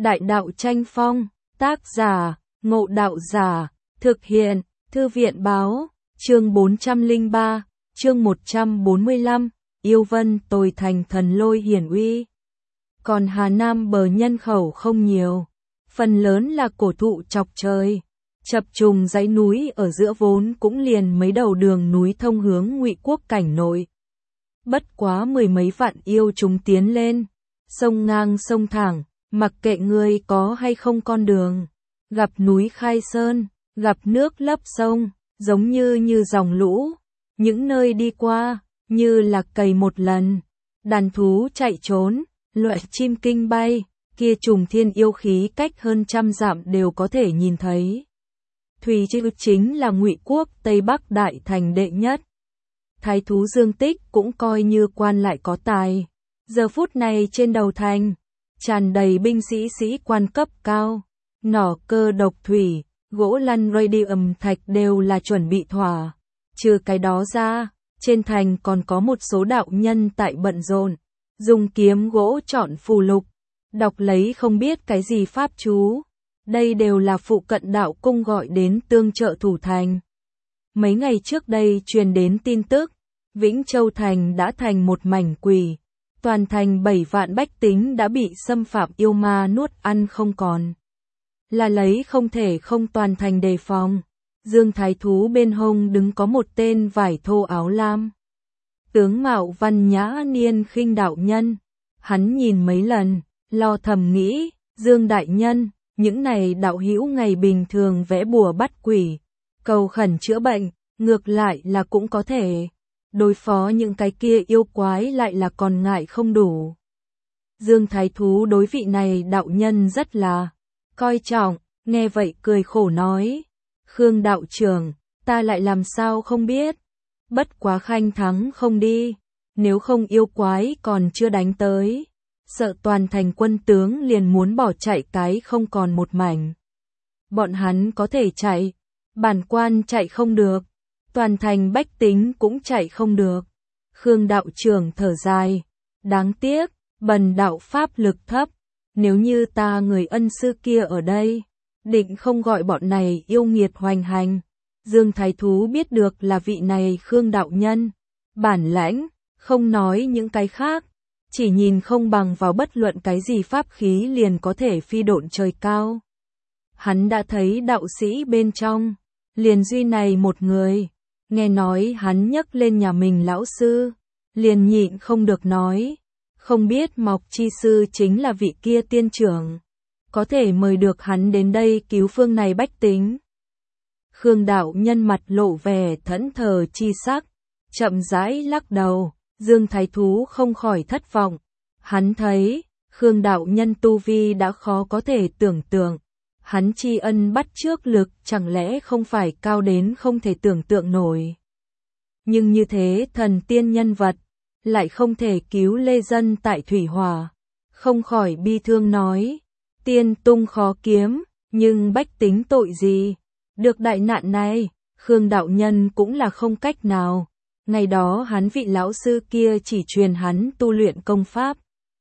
Đại đạo tranh phong, tác giả, Ngộ Đạo Giả, thực hiện, Thư viện báo, chương 403, chương 145, yêu vân tồi thành thần lôi hiển uy. Còn Hà Nam bờ nhân khẩu không nhiều, phần lớn là cổ thụ chọc trời, chập trùng dãy núi ở giữa vốn cũng liền mấy đầu đường núi thông hướng Ngụy Quốc cảnh nội. Bất quá mười mấy vạn yêu chúng tiến lên, sông ngang sông thẳng, mặc kệ ngươi có hay không con đường, gặp núi khai sơn, gặp nước lấp sông, giống như dòng lũ, những nơi đi qua, như là cày một lần, đàn thú chạy trốn, loại chim kinh bay, kia trùng thiên yêu khí cách hơn trăm dặm đều có thể nhìn thấy. Thùy Trư chính là Ngụy Quốc Tây Bắc đại thành đệ nhất. Thái thú Dương Tích cũng coi như quan lại có tài. Giờ phút này trên đầu thành, tràn đầy binh sĩ quan cấp cao, nỏ cơ độc thủy, gỗ lăn radium thạch đều là chuẩn bị thỏa. Trừ cái đó ra, trên thành còn có một số đạo nhân tại bận rộn, dùng kiếm gỗ chọn phù lục, đọc lấy không biết cái gì pháp chú. Đây đều là phụ cận đạo cung gọi đến tương trợ thủ thành. Mấy ngày trước đây truyền đến tin tức, Vĩnh Châu thành đã thành một mảnh quỷ, toàn thành 7 vạn bách tính đã bị xâm phạm yêu ma nuốt ăn không còn. Là lấy không thể không toàn thành đề phòng. Dương Thái Thú bên hông đứng có một tên vải thô áo lam. Tướng mạo văn nhã niên khinh đạo nhân. Hắn nhìn mấy lần, lo thầm nghĩ, Dương đại nhân, những này đạo hữu ngày bình thường vẽ bùa bắt quỷ, cầu khẩn chữa bệnh, ngược lại là cũng có thể. Đối phó những cái kia yêu quái lại là còn ngại không đủ. Dương Thái Thú đối vị này đạo nhân rất là coi trọng, nghe vậy cười khổ nói. Khương đạo trưởng, ta lại làm sao không biết. Bất quá khanh thắng không đi, nếu không yêu quái còn chưa đánh tới. Sợ toàn thành quân tướng liền muốn bỏ chạy cái không còn một mảnh. Bọn hắn có thể chạy, bản quan chạy không được, toàn thành bách tính cũng chạy không được. Khương đạo trưởng thở dài, đáng tiếc, bần đạo pháp lực thấp, nếu như ta người ân sư kia ở đây, định không gọi bọn này yêu nghiệt hoành hành. Dương Thái Thú biết được là vị này Khương đạo nhân, bản lãnh, không nói những cái khác, chỉ nhìn không bằng vào bất luận cái gì pháp khí liền có thể phi độn trời cao. Hắn đã thấy đạo sĩ bên trong, liền duy này một người, nghe nói hắn nhấc lên nhà mình lão sư, liền nhịn không được nói, không biết Mộc Chi sư chính là vị kia tiên trưởng, có thể mời được hắn đến đây cứu phương này bách tính. Khương đạo nhân mặt lộ vẻ thẫn thờ chi sắc, chậm rãi lắc đầu. Dương Thái Thú không khỏi thất vọng. Hắn thấy, Khương đạo nhân tu vi đã khó có thể tưởng tượng. Hắn tri ân bắt chước lực chẳng lẽ không phải cao đến không thể tưởng tượng nổi. Nhưng như thế thần tiên nhân vật, lại không thể cứu lê dân tại thủy hỏa. Không khỏi bi thương nói, tiên tung khó kiếm, nhưng bách tính tội gì. Được đại nạn này, Khương đạo nhân cũng là không cách nào. Ngày đó hắn vị lão sư kia chỉ truyền hắn tu luyện công pháp.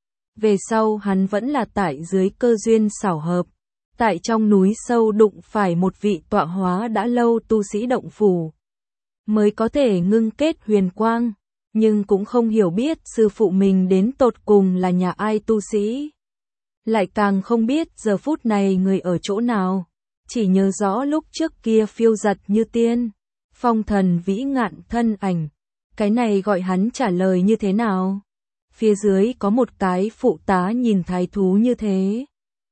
Về sau hắn vẫn là tại dưới cơ duyên xảo hợp. Tại trong núi sâu đụng phải một vị tọa hóa đã lâu tu sĩ động phủ. Mới có thể ngưng kết huyền quang. Nhưng cũng không hiểu biết sư phụ mình đến tột cùng là nhà ai tu sĩ. Lại càng không biết giờ phút này người ở chỗ nào. Chỉ nhớ rõ lúc trước kia phiêu giật như tiên. Phong thần vĩ ngạn thân ảnh. Cái này gọi hắn trả lời như thế nào? Phía dưới có một cái phụ tá nhìn thái thú như thế.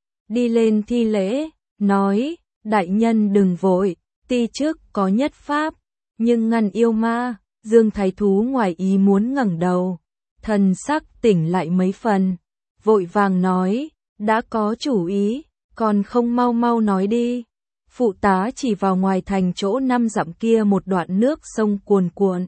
Đi lên thi lễ, nói, đại nhân đừng vội, ti trước có nhất pháp, nhưng ngăn yêu ma. Dương Thái Thú ngoài ý muốn ngẩng đầu, thần sắc tỉnh lại mấy phần, vội vàng nói, đã có chủ ý, còn không mau mau nói đi. Phụ tá chỉ vào ngoài thành chỗ 5 dặm kia một đoạn nước sông cuồn cuộn.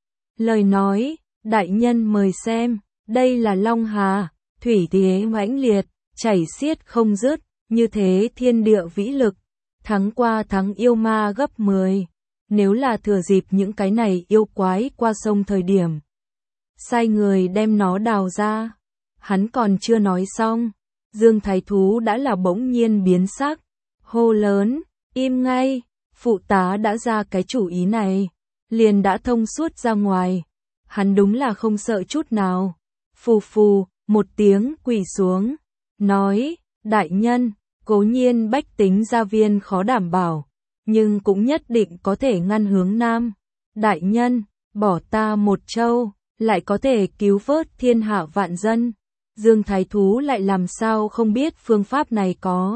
Lời nói, đại nhân mời xem, đây là Long Hà, thủy thế mãnh liệt, chảy xiết không dứt, như thế thiên địa vĩ lực, thắng qua thắng yêu ma gấp 10. Nếu là thừa dịp những cái này yêu quái qua sông thời điểm, sai người đem nó đào ra. Hắn còn chưa nói xong, Dương Thái Thú đã là bỗng nhiên biến sắc, hô lớn, im ngay, phụ tá đã ra cái chủ ý này, liền đã thông suốt ra ngoài. Hắn đúng là không sợ chút nào. Phù phù, một tiếng quỳ xuống, nói, đại nhân, cố nhiên bách tính gia viên khó đảm bảo, nhưng cũng nhất định có thể ngăn hướng Nam. Đại nhân, bỏ ta một châu, lại có thể cứu vớt thiên hạ vạn dân. Dương Thái Thú lại làm sao không biết phương pháp này có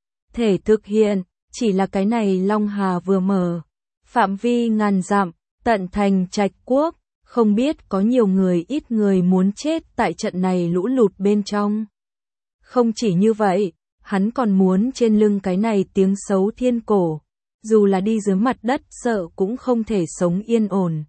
thể thực hiện, chỉ là cái này Long Hà vừa mở, phạm vi ngàn dặm, tận thành Trạch Quốc, không biết có nhiều người ít người muốn chết tại trận này lũ lụt bên trong. Không chỉ như vậy, hắn còn muốn trên lưng cái này tiếng xấu thiên cổ, dù là đi dưới mặt đất sợ cũng không thể sống yên ổn.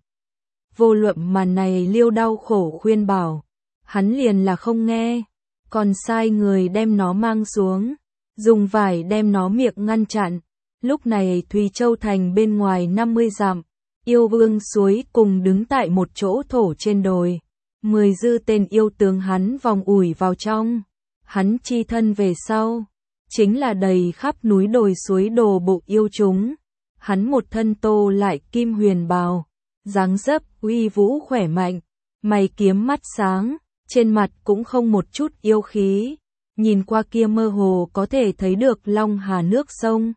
Vô luận màn này Liêu đau khổ khuyên bảo, hắn liền là không nghe, còn sai người đem nó mang xuống, dùng vải đem nó miệng ngăn chặn. Lúc này Thùy Châu thành bên ngoài 50 dặm, yêu vương suối cùng đứng tại một chỗ thổ trên đồi. 10 dư tên yêu tướng hắn vòng ủi vào trong, hắn chi thân về sau, chính là đầy khắp núi đồi suối đồ bộ yêu chúng. Hắn một thân tô lại kim huyền bào, dáng dấp uy vũ khỏe mạnh, mày kiếm mắt sáng, trên mặt cũng không một chút yêu khí, nhìn qua kia mơ hồ có thể thấy được Long Hà nước sông.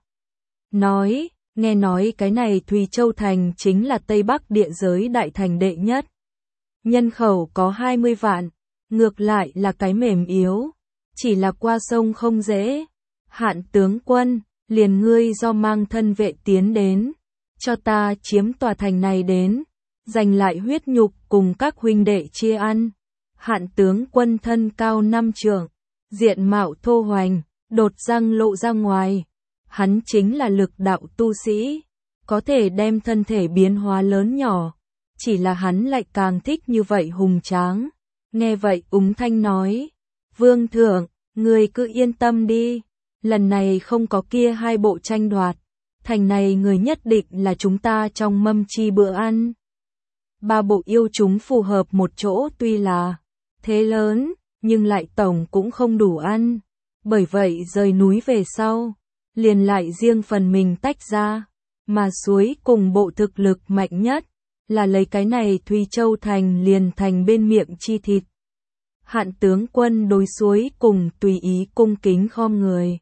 Nói, nghe nói cái này Thùy Châu thành chính là Tây Bắc địa giới đại thành đệ nhất. Nhân khẩu có 20 vạn, ngược lại là cái mềm yếu, chỉ là qua sông không dễ. Hạn tướng quân, liền ngươi do mang thân vệ tiến đến, cho ta chiếm tòa thành này đến, giành lại huyết nhục cùng các huynh đệ chia ăn. Hạn tướng quân thân cao 5 trượng, diện mạo thô hoành, đột răng lộ ra ngoài. Hắn chính là lực đạo tu sĩ, có thể đem thân thể biến hóa lớn nhỏ, chỉ là hắn lại càng thích như vậy hùng tráng. Nghe vậy Úng Thanh nói, Vương thượng, người cứ yên tâm đi, lần này không có kia hai bộ tranh đoạt, thành này người nhất định là chúng ta trong mâm chi bữa ăn. Ba bộ yêu chúng phù hợp một chỗ tuy là thế lớn, nhưng lại tổng cũng không đủ ăn, bởi vậy rời núi về sau, liền lại riêng phần mình tách ra, mà suối cùng bộ thực lực mạnh nhất, là lấy cái này Thùy Châu thành liền thành bên miệng chi thịt. Hạn tướng quân đối suối cùng tùy ý cung kính khom người,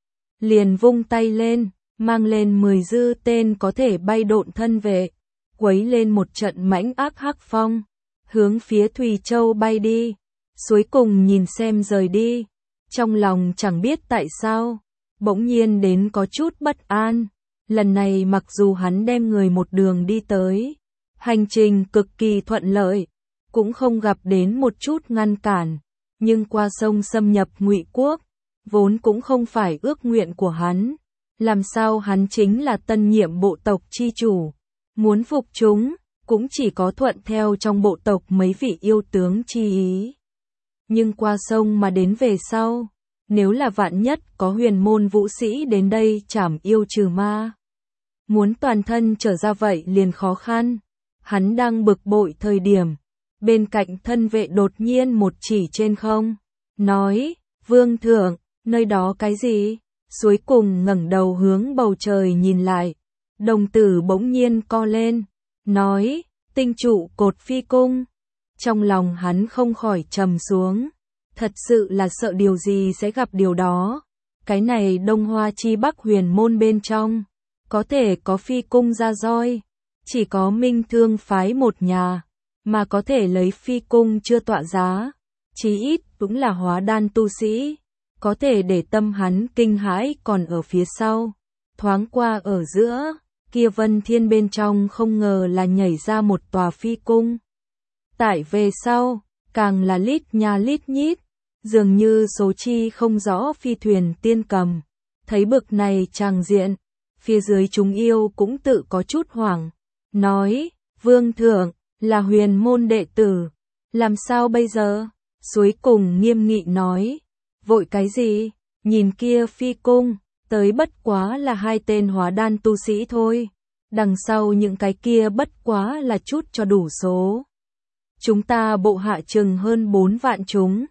liền vung tay lên, mang lên 10 dư tên có thể bay độn thân vệ, quấy lên một trận mãnh ác hắc phong, hướng phía Thùy Châu bay đi. Suối cùng nhìn xem rời đi, trong lòng chẳng biết tại sao, bỗng nhiên đến có chút bất an. Lần này mặc dù hắn đem người một đường đi tới, hành trình cực kỳ thuận lợi, cũng không gặp đến một chút ngăn cản, nhưng qua sông xâm nhập Ngụy Quốc, vốn cũng không phải ước nguyện của hắn. Làm sao hắn chính là tân nhiệm bộ tộc chi chủ, muốn phục chúng, cũng chỉ có thuận theo trong bộ tộc mấy vị yêu tướng chi ý. Nhưng qua sông mà đến về sau, nếu là vạn nhất có huyền môn vũ sĩ đến đây trảm yêu trừ ma, muốn toàn thân trở ra vậy liền khó khăn. Hắn đang bực bội thời điểm, bên cạnh thân vệ đột nhiên một chỉ trên không, nói, Vương thượng, nơi đó cái gì? Suối cùng ngẩng đầu hướng bầu trời nhìn lại, đồng tử bỗng nhiên co lên, nói, tinh trụ cột phi cung. Trong lòng hắn không khỏi trầm xuống, thật sự là sợ điều gì sẽ gặp điều đó. Cái này Đông Hoa chi Bắc huyền môn bên trong, có thể có phi cung ra roi, chỉ có Minh Thương phái một nhà, mà có thể lấy phi cung chưa tọa giá, chí ít cũng là hóa đan tu sĩ, có thể để tâm hắn kinh hãi còn ở phía sau. Thoáng qua ở giữa, kia Vân Thiên bên trong không ngờ là nhảy ra một tòa phi cung. Tại về sau, càng là lít nha lít nhít, dường như số chi không rõ phi thuyền tiên cầm. Thấy bực này tràng diện, phía dưới chúng yêu cũng tự có chút hoảng, nói, Vương thượng, là huyền môn đệ tử, làm sao bây giờ? Suối cùng nghiêm nghị nói, vội cái gì, nhìn kia phi cung, tới bất quá là 2 tên hóa đan tu sĩ thôi, đằng sau những cái kia bất quá là chút cho đủ số. Chúng ta bộ hạ chừng hơn 4 vạn chúng,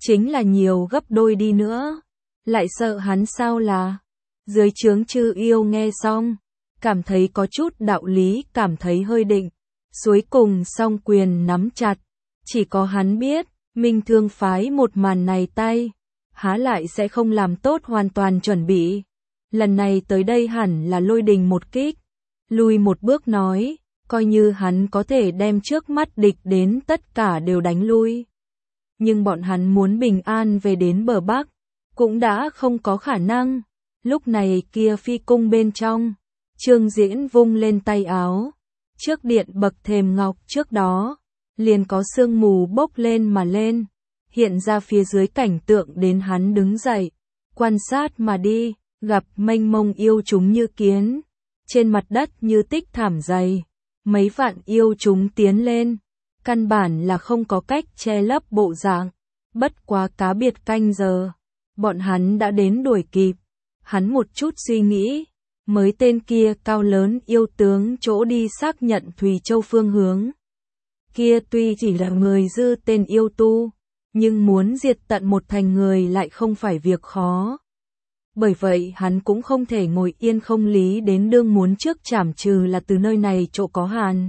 chính là nhiều gấp đôi đi nữa. Lại sợ hắn sao là? Dưới trướng chư yêu nghe xong, cảm thấy có chút đạo lý, cảm thấy hơi định. Cuối cùng song quyền nắm chặt, chỉ có hắn biết, Minh Thương phái một màn này tay, há lại sẽ không làm tốt hoàn toàn chuẩn bị. Lần này tới đây hẳn là lôi đình một kích. Lùi một bước nói, coi như hắn có thể đem trước mắt địch đến tất cả đều đánh lui. Nhưng bọn hắn muốn bình an về đến bờ Bắc, cũng đã không có khả năng. Lúc này kia phi cung bên trong, Trương Diễn vung lên tay áo. Trước điện bậc thềm ngọc trước đó, liền có sương mù bốc lên mà lên. Hiện ra phía dưới cảnh tượng đến hắn đứng dậy, quan sát mà đi, gặp mênh mông yêu chúng như kiến. Trên mặt đất như tích thảm dày, mấy vạn yêu chúng tiến lên. Căn bản là không có cách che lấp bộ dạng. Bất quá cá biệt canh giờ, bọn hắn đã đến đuổi kịp. Hắn một chút suy nghĩ, mới tên kia cao lớn yêu tướng chỗ đi xác nhận Thùy Châu phương hướng. Kia tuy chỉ là người dư tên yêu tu, nhưng muốn diệt tận một thành người lại không phải việc khó. Bởi vậy hắn cũng không thể ngồi yên không lý đến đương muốn trước trảm trừ là từ nơi này chỗ có Hàn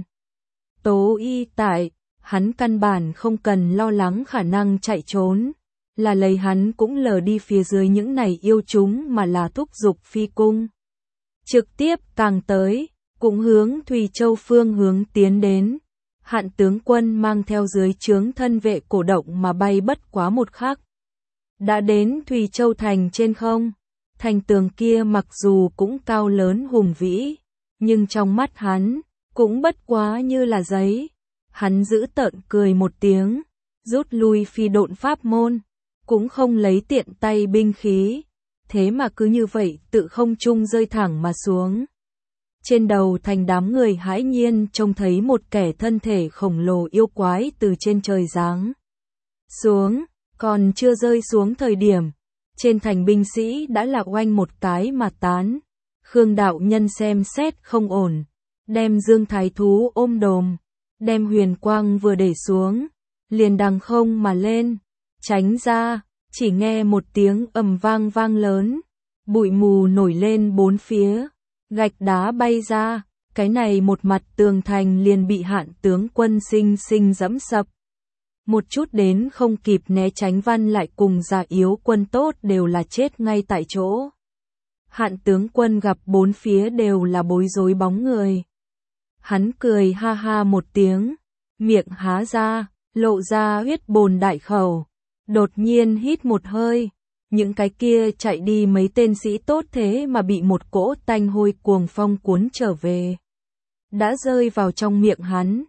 Tố Y tại, hắn căn bản không cần lo lắng khả năng chạy trốn, là lấy hắn cũng lờ đi phía dưới những này yêu chúng mà là thúc giục phi cung. Trực tiếp càng tới, cũng hướng Thùy Châu phương hướng tiến đến. Hạn tướng quân mang theo dưới trướng thân vệ cổ động mà bay bất quá một khắc. Đã đến Thùy Châu thành trên không. Thành tường kia mặc dù cũng cao lớn hùng vĩ, nhưng trong mắt hắn, cũng bất quá như là giấy. Hắn giữ tợn cười một tiếng, rút lui phi độn pháp môn, cũng không lấy tiện tay binh khí. Thế mà cứ như vậy tự không trung rơi thẳng mà xuống. Trên đầu thành đám người hãi nhiên trông thấy một kẻ thân thể khổng lồ yêu quái từ trên trời giáng xuống, còn chưa rơi xuống thời điểm. Trên thành binh sĩ đã là oanh một cái mà tán. Khương đạo nhân xem xét không ổn, đem Dương Thái Thú ôm đồm, đem huyền quang vừa để xuống, liền đằng không mà lên, tránh ra, chỉ nghe một tiếng ầm vang vang lớn, bụi mù nổi lên bốn phía, gạch đá bay ra, cái này một mặt tường thành liền bị Hạn tướng quân sinh sinh dẫm sập. Một chút đến không kịp né tránh văn lại cùng già yếu quân tốt đều là chết ngay tại chỗ. Hạn tướng quân gặp bốn phía đều là bối rối bóng người. Hắn cười ha ha một tiếng, miệng há ra, lộ ra huyết bồn đại khẩu. Đột nhiên hít một hơi, những cái kia chạy đi mấy tên sĩ tốt thế mà bị một cỗ tanh hôi cuồng phong cuốn trở về. Đã rơi vào trong miệng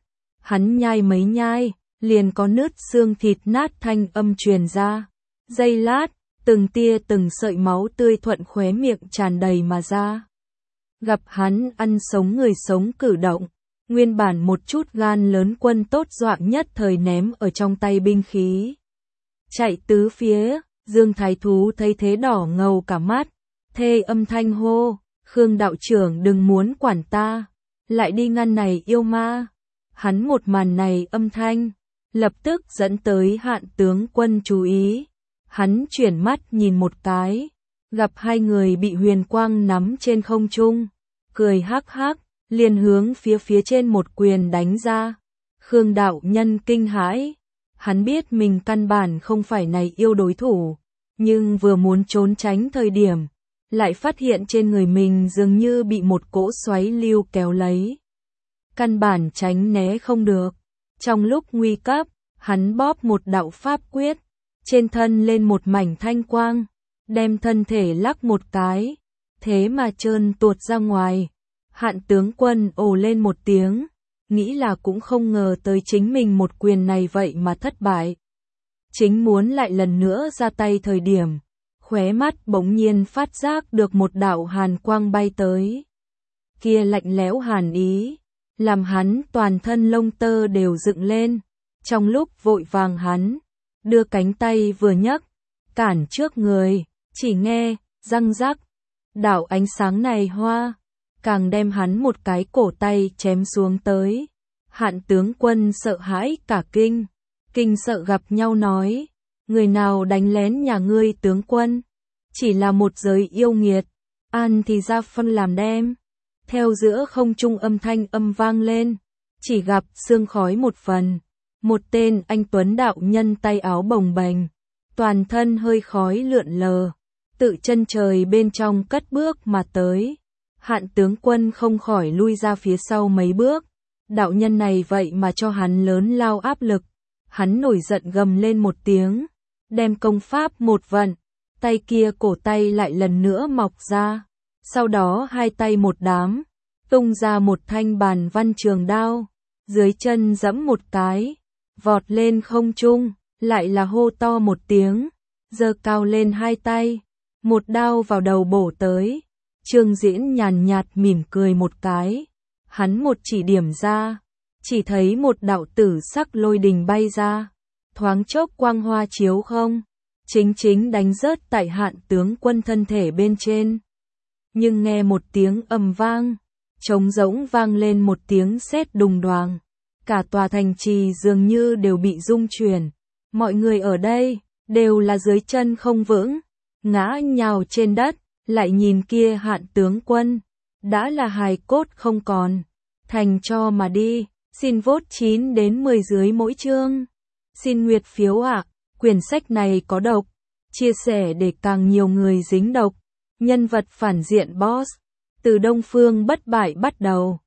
hắn nhai mấy nhai, liền có nứt xương thịt nát thanh âm truyền ra. Giây lát, từng tia từng sợi máu tươi thuận khóe miệng tràn đầy mà ra. Gặp hắn ăn sống người sống cử động, nguyên bản một chút gan lớn quân tốt dọa nhất thời ném ở trong tay binh khí. Chạy tứ phía, Dương Thái Thú thấy thế đỏ ngầu cả mắt, thê âm thanh hô, Khương đạo trưởng đừng muốn quản ta, lại đi ngăn này yêu ma. Hắn một màn này âm thanh, lập tức dẫn tới Hạn tướng quân chú ý. Hắn chuyển mắt nhìn một cái, gặp hai người bị huyền quang nắm trên không trung, cười hắc hắc, liền hướng phía trên một quyền đánh ra. Khương đạo nhân kinh hãi, hắn biết mình căn bản không phải này yêu đối thủ, nhưng vừa muốn trốn tránh thời điểm, lại phát hiện trên người mình dường như bị một cỗ xoáy lưu kéo lấy. Căn bản tránh né không được. Trong lúc nguy cấp, hắn bóp một đạo pháp quyết, trên thân lên một mảnh thanh quang, đem thân thể lắc một cái, thế mà trơn tuột ra ngoài. Hạn tướng quân ồ lên một tiếng, nghĩ là cũng không ngờ tới chính mình một quyền này vậy mà thất bại. Chính muốn lại lần nữa ra tay thời điểm, khóe mắt bỗng nhiên phát giác được một đạo hàn quang bay tới. Kia lạnh lẽo hàn ý, làm hắn toàn thân lông tơ đều dựng lên. Trong lúc vội vàng hắn đưa cánh tay vừa nhấc, cản trước người, chỉ nghe răng rắc, đạo ánh sáng này hoa, càng đem hắn một cái cổ tay chém xuống tới. Hạn tướng quân sợ hãi cả kinh sợ gặp nhau nói, người nào đánh lén nhà ngươi tướng quân? Chỉ là một giới yêu nghiệt, ăn thì ra phân làm đem. Theo giữa không trung âm thanh âm vang lên, chỉ gặp sương khói một phần. Một tên anh tuấn đạo nhân tay áo bồng bềnh, toàn thân hơi khói lượn lờ, tự chân trời bên trong cất bước mà tới. Hạn tướng quân không khỏi lui ra phía sau mấy bước. Đạo nhân này vậy mà cho hắn lớn lao áp lực. Hắn nổi giận gầm lên một tiếng, đem công pháp một vận, tay kia cổ tay lại lần nữa mọc ra. Sau đó hai tay một đám, tung ra một thanh bàn văn trường đao, dưới chân giẫm một cái, vọt lên không trung, lại là hô to một tiếng, giơ cao lên hai tay, một đao vào đầu bổ tới. Trương Diễn nhàn nhạt mỉm cười một cái, hắn một chỉ điểm ra, chỉ thấy một đạo tử sắc lôi đình bay ra, thoáng chốc quang hoa chiếu không, chính đánh rớt tại Hạn tướng quân thân thể bên trên. Nhưng nghe một tiếng ầm vang, trống rỗng vang lên một tiếng sét đùng đoàng, cả tòa thành trì dường như đều bị rung chuyển, mọi người ở đây đều là dưới chân không vững, ngã nhào trên đất, lại nhìn kia Hạn tướng quân, đã là hài cốt không còn, thành cho mà đi. Xin vote 9 đến 10 dưới mỗi chương. Xin nguyệt phiếu ạ. Quyển sách này có độc, chia sẻ để càng nhiều người dính độc. Nhân vật phản diện boss, từ Đông Phương bất bại bắt đầu.